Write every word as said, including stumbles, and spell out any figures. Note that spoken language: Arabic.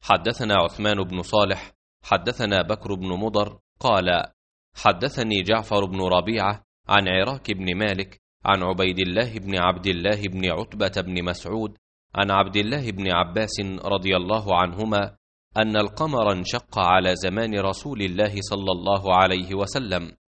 حدثنا عثمان بن صالح حدثنا بكر بن مضر قال حدثني جعفر بن ربيعة عن عراك بن مالك عن عبيد الله بن عبد الله بن عتبة بن مسعود عن عبد الله بن عباس رضي الله عنهما أن القمر انشق على زمان رسول الله صلى الله عليه وسلم،